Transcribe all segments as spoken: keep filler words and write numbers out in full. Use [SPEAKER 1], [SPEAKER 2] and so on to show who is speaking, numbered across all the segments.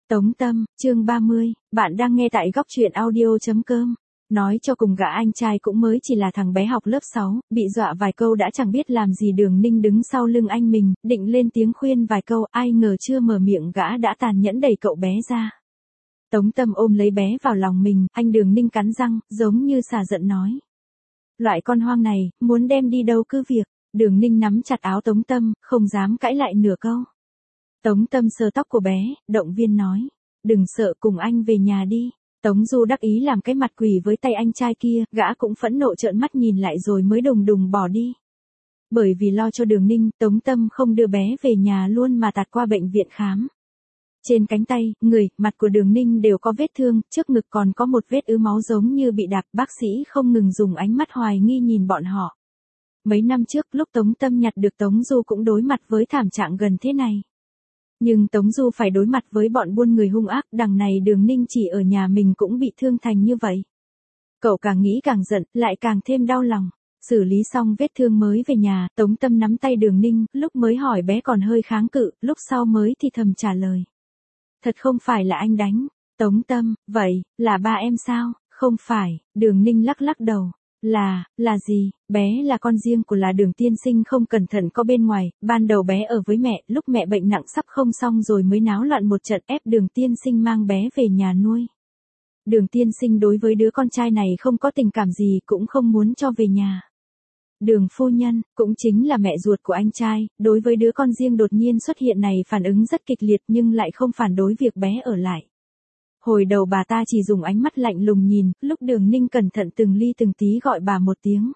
[SPEAKER 1] Tống Tâm, chương ba mươi, bạn đang nghe tại góc truyện audio chấm com. Nói cho cùng gã anh trai cũng mới chỉ là thằng bé học lớp sáu, bị dọa vài câu đã chẳng biết làm gì. Đường Ninh đứng sau lưng anh mình, định lên tiếng khuyên vài câu, ai ngờ chưa mở miệng gã đã tàn nhẫn đẩy cậu bé ra. Tống Tâm ôm lấy bé vào lòng mình, anh Đường Ninh cắn răng, giống như xả giận nói. Loại con hoang này, muốn đem đi đâu cứ việc. Đường Ninh nắm chặt áo Tống Tâm, không dám cãi lại nửa câu. Tống Tâm sờ tóc của bé, động viên nói. Đừng sợ, cùng anh về nhà đi. Tống Du đắc ý làm cái mặt quỷ với tay anh trai kia, gã cũng phẫn nộ trợn mắt nhìn lại rồi mới đùng đùng bỏ đi. Bởi vì lo cho Đường Ninh, Tống Tâm không đưa bé về nhà luôn mà tạt qua bệnh viện khám. Trên cánh tay, người, mặt của Đường Ninh đều có vết thương, trước ngực còn có một vết ứ máu giống như bị đạp. Bác sĩ không ngừng dùng ánh mắt hoài nghi nhìn bọn họ. Mấy năm trước lúc Tống Tâm nhặt được Tống Du cũng đối mặt với thảm trạng gần thế này. Nhưng Tống Du phải đối mặt với bọn buôn người hung ác, đằng này Đường Ninh chỉ ở nhà mình cũng bị thương thành như vậy. Cậu càng nghĩ càng giận, lại càng thêm đau lòng. Xử lý xong vết thương mới về nhà, Tống Tâm nắm tay Đường Ninh, lúc mới hỏi bé còn hơi kháng cự, lúc sau mới thì thầm trả lời. Thật không phải là anh đánh. Tống Tâm, vậy, là ba em sao? Không phải, Đường Ninh lắc lắc đầu. Là, là gì, bé là con riêng của là Đường tiên sinh không cẩn thận có bên ngoài, ban đầu bé ở với mẹ, lúc mẹ bệnh nặng sắp không xong rồi mới náo loạn một trận ép Đường tiên sinh mang bé về nhà nuôi. Đường tiên sinh đối với đứa con trai này không có tình cảm gì cũng không muốn cho về nhà. Đường phu nhân, cũng chính là mẹ ruột của anh trai, đối với đứa con riêng đột nhiên xuất hiện này phản ứng rất kịch liệt nhưng lại không phản đối việc bé ở lại. Hồi đầu bà ta chỉ dùng ánh mắt lạnh lùng nhìn, lúc Đường Ninh cẩn thận từng ly từng tí gọi bà một tiếng.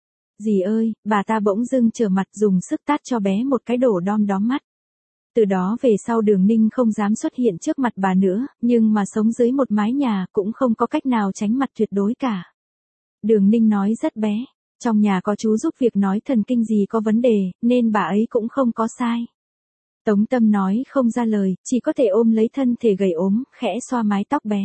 [SPEAKER 1] Dì ơi, bà ta bỗng dưng trở mặt dùng sức tát cho bé một cái đổ đom đóm mắt. Từ đó về sau Đường Ninh không dám xuất hiện trước mặt bà nữa, nhưng mà sống dưới một mái nhà cũng không có cách nào tránh mặt tuyệt đối cả. Đường Ninh nói rất bé, trong nhà có chú giúp việc nói thần kinh gì có vấn đề, nên bà ấy cũng không có sai. Tống Tâm nói không ra lời, chỉ có thể ôm lấy thân thể gầy ốm, khẽ xoa mái tóc bé.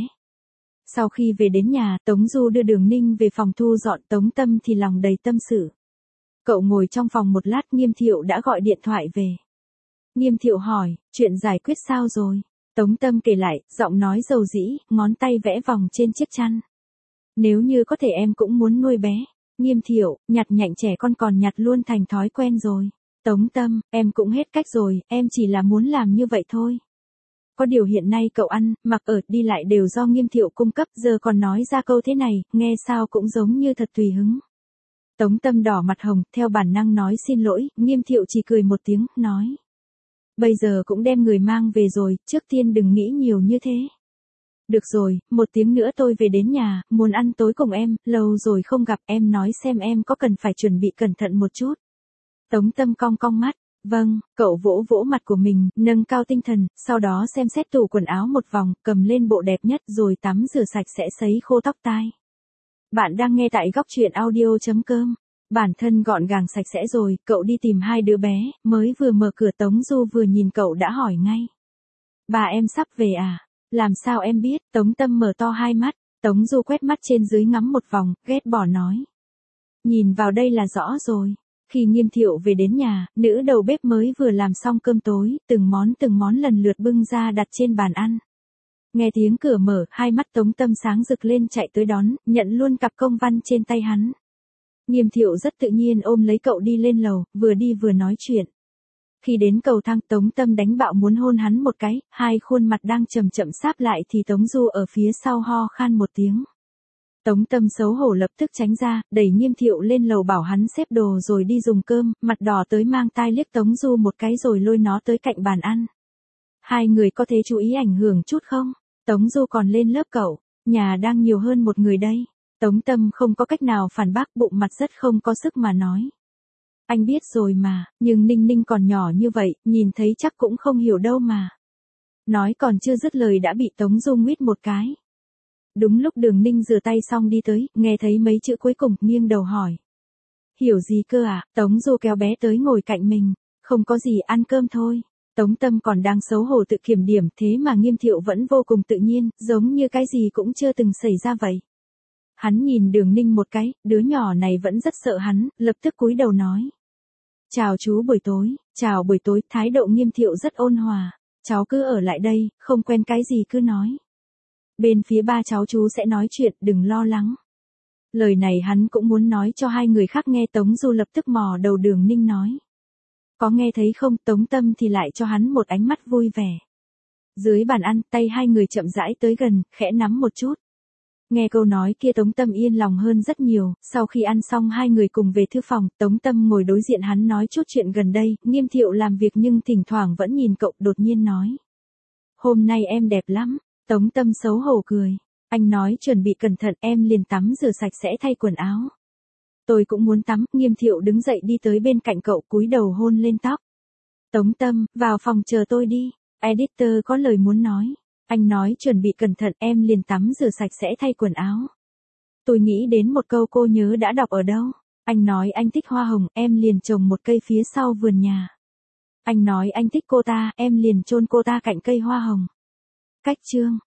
[SPEAKER 1] Sau khi về đến nhà, Tống Du đưa Đường Ninh về phòng thu dọn, Tống Tâm thì lòng đầy tâm sự. Cậu ngồi trong phòng một lát, Nghiêm Thiệu đã gọi điện thoại về. Nghiêm Thiệu hỏi, chuyện giải quyết sao rồi? Tống Tâm kể lại, giọng nói dầu dĩ, ngón tay vẽ vòng trên chiếc chăn. Nếu như có thể em cũng muốn nuôi bé. Nghiêm Thiệu, nhặt nhạnh trẻ con còn nhặt luôn thành thói quen rồi. Tống Tâm, em cũng hết cách rồi, em chỉ là muốn làm như vậy thôi. Có điều hiện nay cậu ăn, mặc ở, đi lại đều do Nghiêm Thiệu cung cấp, giờ còn nói ra câu thế này, nghe sao cũng giống như thật tùy hứng. Tống Tâm đỏ mặt hồng, theo bản năng nói xin lỗi, Nghiêm Thiệu chỉ cười một tiếng, nói. Bây giờ cũng đem người mang về rồi, trước tiên đừng nghĩ nhiều như thế. Được rồi, một tiếng nữa tôi về đến nhà, muốn ăn tối cùng em, lâu rồi không gặp, em nói xem em có cần phải chuẩn bị cẩn thận một chút. Tống Tâm cong cong mắt, vâng, cậu vỗ vỗ mặt của mình, nâng cao tinh thần, sau đó xem xét tủ quần áo một vòng, cầm lên bộ đẹp nhất rồi tắm rửa sạch sẽ sấy khô tóc tai. Bạn đang nghe tại góc truyện audio chấm com. Bản thân gọn gàng sạch sẽ rồi, cậu đi tìm hai đứa bé, mới vừa mở cửa Tống Du vừa nhìn cậu đã hỏi ngay. Bà em sắp về à? Làm sao em biết? Tống Tâm mở to hai mắt, Tống Du quét mắt trên dưới ngắm một vòng, ghét bỏ nói. Nhìn vào đây là rõ rồi. Khi Nghiêm Thiệu về đến nhà, nữ đầu bếp mới vừa làm xong cơm tối, từng món từng món lần lượt bưng ra đặt trên bàn ăn. Nghe tiếng cửa mở, hai mắt Tống Tâm sáng rực lên chạy tới đón, nhận luôn cặp công văn trên tay hắn. Nghiêm Thiệu rất tự nhiên ôm lấy cậu đi lên lầu, vừa đi vừa nói chuyện. Khi đến cầu thang, Tống Tâm đánh bạo muốn hôn hắn một cái, hai khuôn mặt đang chậm chậm sáp lại thì Tống Du ở phía sau ho khan một tiếng. Tống Tâm xấu hổ lập tức tránh ra, đẩy Nghiêm Thiệu lên lầu bảo hắn xếp đồ rồi đi dùng cơm, mặt đỏ tới mang tai liếc Tống Du một cái rồi lôi nó tới cạnh bàn ăn. Hai người có thể chú ý ảnh hưởng chút không? Tống Du còn lên lớp cậu, nhà đang nhiều hơn một người đây. Tống Tâm không có cách nào phản bác, bụng mặt rất không có sức mà nói. Anh biết rồi mà, nhưng Ninh Ninh còn nhỏ như vậy, nhìn thấy chắc cũng không hiểu đâu mà. Nói còn chưa dứt lời đã bị Tống Du nguyết một cái. Đúng lúc Đường Ninh rửa tay xong đi tới, nghe thấy mấy chữ cuối cùng, nghiêng đầu hỏi. Hiểu gì cơ à? Tống Du kéo bé tới ngồi cạnh mình. Không có gì, ăn cơm thôi. Tống Tâm còn đang xấu hổ tự kiểm điểm, thế mà Nghiêm Thiệu vẫn vô cùng tự nhiên, giống như cái gì cũng chưa từng xảy ra vậy. Hắn nhìn Đường Ninh một cái, đứa nhỏ này vẫn rất sợ hắn, lập tức cúi đầu nói. Chào chú buổi tối, chào buổi tối, thái độ Nghiêm Thiệu rất ôn hòa. Cháu cứ ở lại đây, không quen cái gì cứ nói. Bên phía ba cháu chú sẽ nói chuyện, đừng lo lắng. Lời này hắn cũng muốn nói cho hai người khác nghe. Tống Du lập tức mò đầu Đường Ninh nói. Có nghe thấy không? Tống Tâm thì lại cho hắn một ánh mắt vui vẻ. Dưới bàn ăn, tay hai người chậm rãi tới gần, khẽ nắm một chút. Nghe câu nói kia Tống Tâm yên lòng hơn rất nhiều. Sau khi ăn xong hai người cùng về thư phòng, Tống Tâm ngồi đối diện hắn nói chút chuyện gần đây. Nghiêm Thiệu làm việc nhưng thỉnh thoảng vẫn nhìn cậu, đột nhiên nói. Hôm nay em đẹp lắm. Tống Tâm xấu hổ cười. Anh nói chuẩn bị cẩn thận, em liền tắm rửa sạch sẽ thay quần áo. Tôi cũng muốn tắm. Nghiêm Thiệu đứng dậy đi tới bên cạnh cậu, cúi đầu hôn lên tóc. Tống Tâm, vào phòng chờ tôi đi. Editor có lời muốn nói. Anh nói chuẩn bị cẩn thận, em liền tắm rửa sạch sẽ thay quần áo. Tôi nghĩ đến một câu cô nhớ đã đọc ở đâu. Anh nói anh thích hoa hồng, em liền trồng một cây phía sau vườn nhà. Anh nói anh thích cô ta, em liền chôn cô ta cạnh cây hoa hồng. Cách chương